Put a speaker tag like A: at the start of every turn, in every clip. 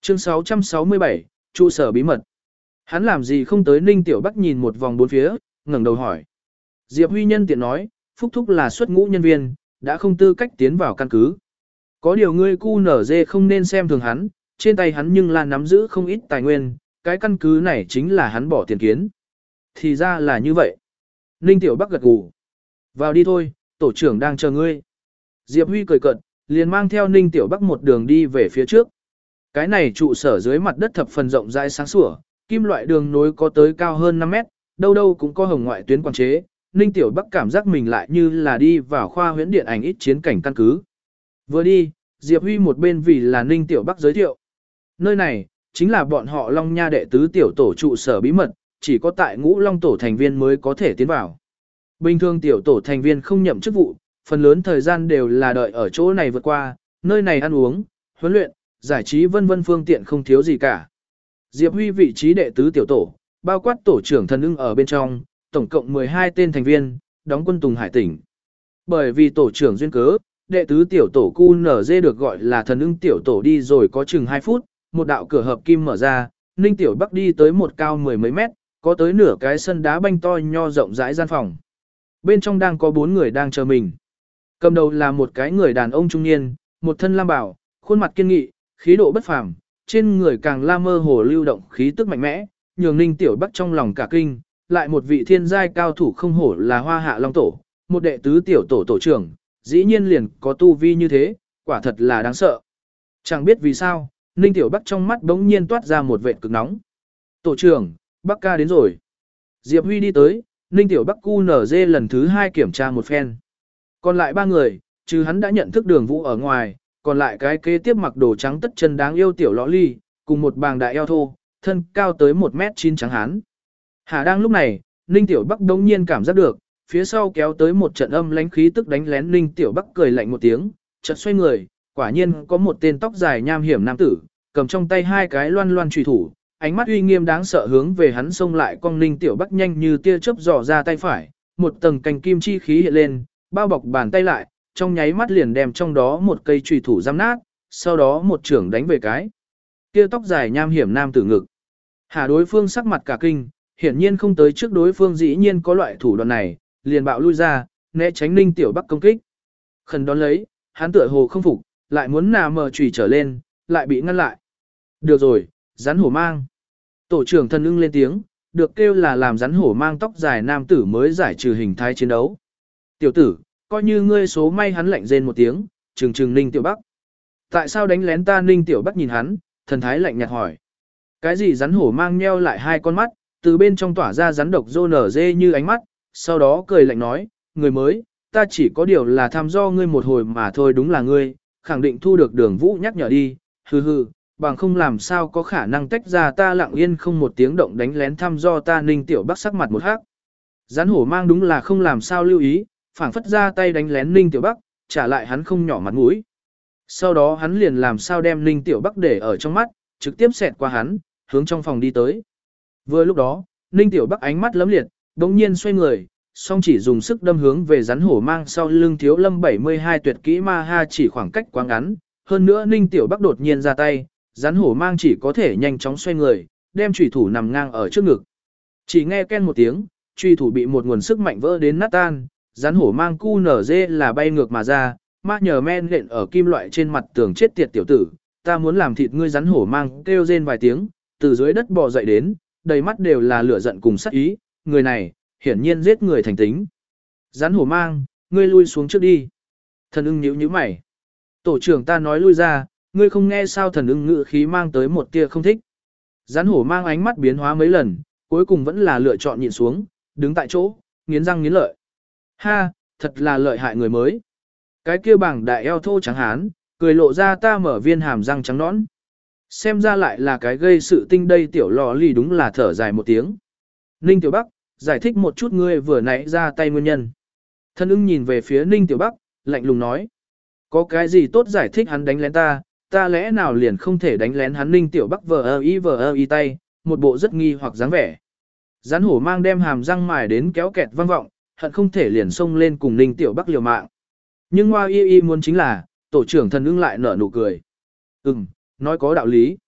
A: Chương 667, trụ sở bí mật. Hắn làm gì không tới Ninh Tiểu Bắc nhìn một vòng bốn phía, ngẩng đầu hỏi. Diệp Huy nhân tiện nói, Phúc Thúc là xuất ngũ nhân viên, đã không tư cách tiến vào căn cứ. Có điều ngươi QNZ không nên xem thường hắn, trên tay hắn nhưng là nắm giữ không ít tài nguyên, cái căn cứ này chính là hắn bỏ tiền kiến. Thì ra là như vậy. Ninh Tiểu Bắc gật gù. Vào đi thôi, tổ trưởng đang chờ ngươi. Diệp Huy cười cợt, liền mang theo Ninh Tiểu Bắc một đường đi về phía trước. Cái này trụ sở dưới mặt đất thập phần rộng rãi sáng sủa, kim loại đường nối có tới cao hơn 5 mét, đâu đâu cũng có hồng ngoại tuyến quản chế. Ninh Tiểu Bắc cảm giác mình lại như là đi vào khoa huyễn điện ảnh ít chiến cảnh căn cứ. Vừa đi, Diệp Huy một bên vì là Ninh Tiểu Bắc giới thiệu. Nơi này, chính là bọn họ Long Nha đệ tứ tiểu tổ trụ sở bí mật, chỉ có tại Ngũ Long tổ thành viên mới có thể tiến vào. Bình thường tiểu tổ thành viên không nhậm chức vụ, phần lớn thời gian đều là đợi ở chỗ này vượt qua, nơi này ăn uống, huấn luyện, giải trí vân vân phương tiện không thiếu gì cả. Diệp Huy vị trí đệ tứ tiểu tổ, bao quát tổ trưởng Thần Ưng ở bên trong, tổng cộng 12 tên thành viên, đóng quân Tùng Hải tỉnh. Bởi vì tổ trưởng duyên cớ, đệ tứ tiểu tổ QNZ được gọi là Thần Ưng tiểu tổ đi rồi có chừng 2 phút, một đạo cửa hợp kim mở ra, Ninh Tiểu Bắc đi tới một cao 10 mấy mét, có tới nửa cái sân đá banh to nho rộng rãi gian phòng. Bên trong đang có 4 người đang chờ mình. Cầm đầu là một cái người đàn ông trung niên, một thân lam bảo, khuôn mặt kiên nghị, khí độ bất phàm, trên người càng la mơ hồ lưu động khí tức mạnh mẽ, nhường Ninh Tiểu Bắc trong lòng cả kinh, lại một vị thiên giai cao thủ không hổ là Hoa Hạ Long tổ, một đệ tứ tiểu tổ tổ trưởng, dĩ nhiên liền có tu vi như thế, quả thật là đáng sợ. Chẳng biết vì sao, Ninh Tiểu Bắc trong mắt bỗng nhiên toát ra một vệt cực nóng. Tổ trưởng, Bắc ca đến rồi. Diệp Huy đi tới, Ninh Tiểu Bắc QNZ lần thứ 2 kiểm tra một phen. Còn lại 3 người, trừ hắn đã nhận thức Đường Vũ ở ngoài, còn lại cái kế tiếp mặc đồ trắng tất chân đáng yêu tiểu lõ ly, cùng một bàng đại eo thô, thân cao tới 1m9 trắng hán. Hà đang lúc này, Ninh Tiểu Bắc đống nhiên cảm giác được, phía sau kéo tới một trận âm lãnh khí tức đánh lén. Ninh Tiểu Bắc cười lạnh một tiếng, chợt xoay người, quả nhiên có một tên tóc dài nham hiểm nam tử, cầm trong tay 2 cái loan loan chùy thủ, ánh mắt uy nghiêm đáng sợ hướng về hắn xông lại. Cong Ninh Tiểu Bắc nhanh như tia chớp dò ra tay phải, một tầng cành kim chi khí hiện lên, bao bọc bàn tay lại, trong nháy mắt liền đem trong đó một cây chùy thủ giam nát, sau đó một chưởng đánh về cái kia tóc dài nham hiểm nam tử ngực. Hà đối phương sắc mặt cả kinh, hiển nhiên không tới trước đối phương dĩ nhiên có loại thủ đoạn này, liền bạo lui ra, né tránh Ninh Tiểu Bắc công kích. Khẩn đón lấy, hắn tựa hồ không phục, lại muốn nà mờ chùy trở lên, lại bị ngăn lại. Được rồi, rắn hổ mang. Tổ trưởng Thần Ưng lên tiếng, được kêu là làm rắn hổ mang tóc dài nam tử mới giải trừ hình thái chiến đấu. Tiểu tử, coi như ngươi số may. Hắn lạnh rên một tiếng, trừng trừng Ninh Tiểu Bắc. Tại sao đánh lén ta? Ninh Tiểu Bắc nhìn hắn, thần thái lạnh nhạt hỏi. Cái gì? Rắn hổ mang nheo lại 2 con mắt, từ bên trong tỏa ra rắn độc rô nở dê như ánh mắt, sau đó cười lạnh nói, người mới, ta chỉ có điều là thăm do ngươi một hồi mà thôi. Đúng là ngươi, khẳng định thu được Đường Vũ nhắc nhở đi, hừ hừ, bằng không làm sao có khả năng tách ra ta lặng yên không một tiếng động đánh lén thăm do ta. Ninh Tiểu Bắc sắc mặt một hắc. Rắn hổ mang đúng là không làm sao lưu ý, phảng phất ra tay đánh lén Ninh Tiểu Bắc, trả lại hắn không nhỏ mặt mũi. Sau đó hắn liền làm sao đem Ninh Tiểu Bắc để ở trong mắt, trực tiếp xẹt qua hắn, hướng trong phòng đi tới. Vừa lúc đó, Ninh Tiểu Bắc ánh mắt lấm liệt, bỗng nhiên xoay người, song chỉ dùng sức đâm hướng về rắn hổ mang sau lưng Thiếu Lâm 72 tuyệt kỹ ma ha, chỉ khoảng cách quá ngắn. Hơn nữa Ninh Tiểu Bắc đột nhiên ra tay, rắn hổ mang chỉ có thể nhanh chóng xoay người, đem chủy thủ nằm ngang ở trước ngực. Chỉ nghe ken một tiếng, chủy thủ bị một nguồn sức mạnh vỡ đến nát tan, rắn hổ mang QNZ là bay ngược mà ra, ma nhờ men lện ở kim loại trên mặt tường. Chết tiệt tiểu tử, ta muốn làm thịt ngươi. Rắn hổ mang kêu rên vài tiếng, từ dưới đất bò dậy đến, đầy mắt đều là lửa giận cùng sát ý, người này, hiển nhiên giết người thành tính. Rắn hổ mang, ngươi lui xuống trước đi. Thần Ưng nhíu nhíu mày. Tổ trưởng ta nói lui ra, ngươi không nghe sao? Thần Ưng ngữ khí mang tới một tia không thích. Rắn hổ mang ánh mắt biến hóa mấy lần, cuối cùng vẫn là lựa chọn nhịn xuống, đứng tại chỗ, nghiến răng nghiến lợi. Ha, thật là lợi hại người mới. Cái kia bảng đại eo thô trắng hán, cười lộ ra ta mở viên hàm răng trắng nõn. Xem ra lại là cái gây sự tinh đây. Tiểu lò lì đúng là thở dài một tiếng. Ninh Tiểu Bắc, giải thích một chút ngươi vừa nãy ra tay nguyên nhân. Thần Ưng nhìn về phía Ninh Tiểu Bắc, lạnh lùng nói. Có cái gì tốt giải thích? Hắn đánh lén ta, ta lẽ nào liền không thể đánh lén hắn? Ninh Tiểu Bắc vờ ơ y tay, một bộ rất nghi hoặc dáng vẻ. Rắn hổ mang đem hàm răng mài đến kéo kẹt vang vọng, hận không thể liền xông lên cùng Ninh Tiểu Bắc liều mạng. Nhưng Hoa Y Y muốn chính là, tổ trưởng Thần Ưng lại nở nụ cười. Nói có đạo lý.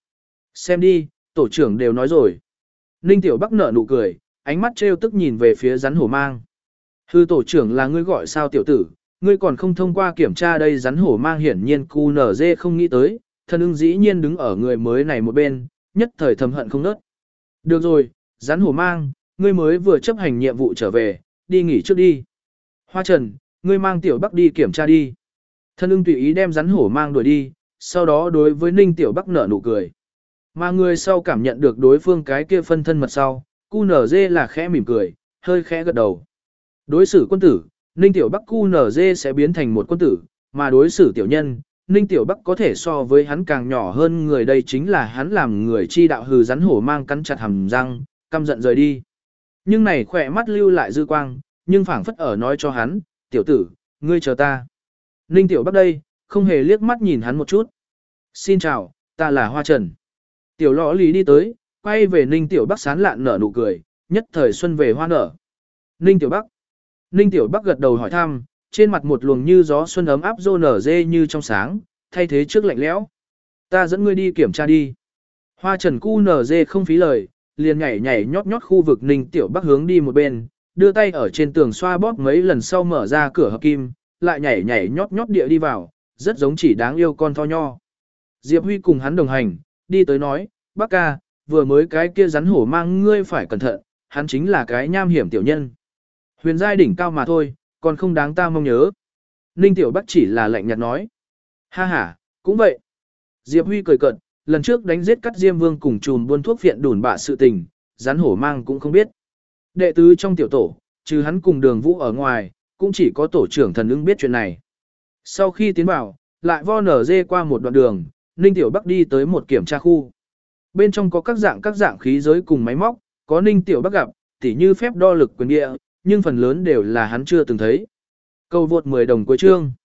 A: Xem đi, tổ trưởng đều nói rồi. Ninh Tiểu Bắc nở nụ cười, ánh mắt trêu tức nhìn về phía rắn hổ mang. Hư tổ trưởng là ngươi gọi sao tiểu tử, ngươi còn không thông qua kiểm tra đây rắn hổ mang hiển nhiên QNZ không nghĩ tới, thân ưng dĩ nhiên đứng ở người mới này một bên, nhất thời thầm hận không nớt. Được rồi, rắn hổ mang, ngươi mới vừa chấp hành nhiệm vụ trở về, đi nghỉ trước đi. Hoa Trần, ngươi mang Tiểu Bắc đi kiểm tra đi. Thân ưng tùy ý đem rắn hổ mang đuổi đi, sau đó đối với Ninh Tiểu Bắc nở nụ cười. Mà người sau cảm nhận được đối phương cái kia phân thân mật sau, QNZ là khẽ mỉm cười, hơi khẽ gật đầu. Đối xử quân tử, Ninh Tiểu Bắc QNZ sẽ biến thành một quân tử, mà đối xử tiểu nhân, Ninh Tiểu Bắc có thể so với hắn càng nhỏ hơn người, đây chính là hắn làm người chi đạo. Hừ, rắn hổ mang cắn chặt hàm răng, căm giận rời đi. Nhưng này khỏe mắt lưu lại dư quang, nhưng phảng phất ở nói cho hắn, tiểu tử, ngươi chờ ta. Ninh Tiểu Bắc đây, không hề liếc mắt nhìn hắn một chút. Xin chào, ta là Hoa Trần. Tiểu lõ lý đi tới, quay về Ninh Tiểu Bắc sán lạn nở nụ cười, nhất thời xuân về hoa nở. Ninh Tiểu Bắc. Ninh Tiểu Bắc gật đầu hỏi thăm, trên mặt một luồng như gió xuân ấm áp rô nở dê như trong sáng, thay thế trước lạnh lẽo. Ta dẫn ngươi đi kiểm tra đi. Hoa Trần cu nở dê không phí lời, liền nhảy nhảy nhót nhót khu vực Ninh Tiểu Bắc hướng đi một bên, đưa tay ở trên tường xoa bóp mấy lần sau mở ra cửa hợp kim, lại nhảy nhảy nhót nhót địa đi vào, rất giống chỉ đáng yêu con tho nho. Diệp Huy cùng hắn đồng hành, đi tới nói, Bắc ca, vừa mới cái kia rắn hổ mang ngươi phải cẩn thận, hắn chính là cái nham hiểm tiểu nhân. Huyền giai đỉnh cao mà thôi, còn không đáng ta mong nhớ. Ninh Tiểu Bắc chỉ là lạnh nhạt nói. Ha ha, cũng vậy. Diệp Huy cười cợt, lần trước đánh giết cắt Diêm Vương cùng chùm buôn thuốc viện đủn bạ sự tình, rắn hổ mang cũng không biết. Đệ tứ trong tiểu tổ, trừ hắn cùng Đường Vũ ở ngoài, cũng chỉ có tổ trưởng Thần Ưng biết chuyện này. Sau khi tiến vào, lại vo nở dê qua một đoạn đường, Ninh Tiểu Bắc đi tới một kiểm tra khu. Bên trong có các dạng khí giới cùng máy móc, có Ninh Tiểu Bắc gặp, tỉ như phép đo lực quyền địa, nhưng phần lớn đều là hắn chưa từng thấy. Câu vượt 10 đồng cuối chương.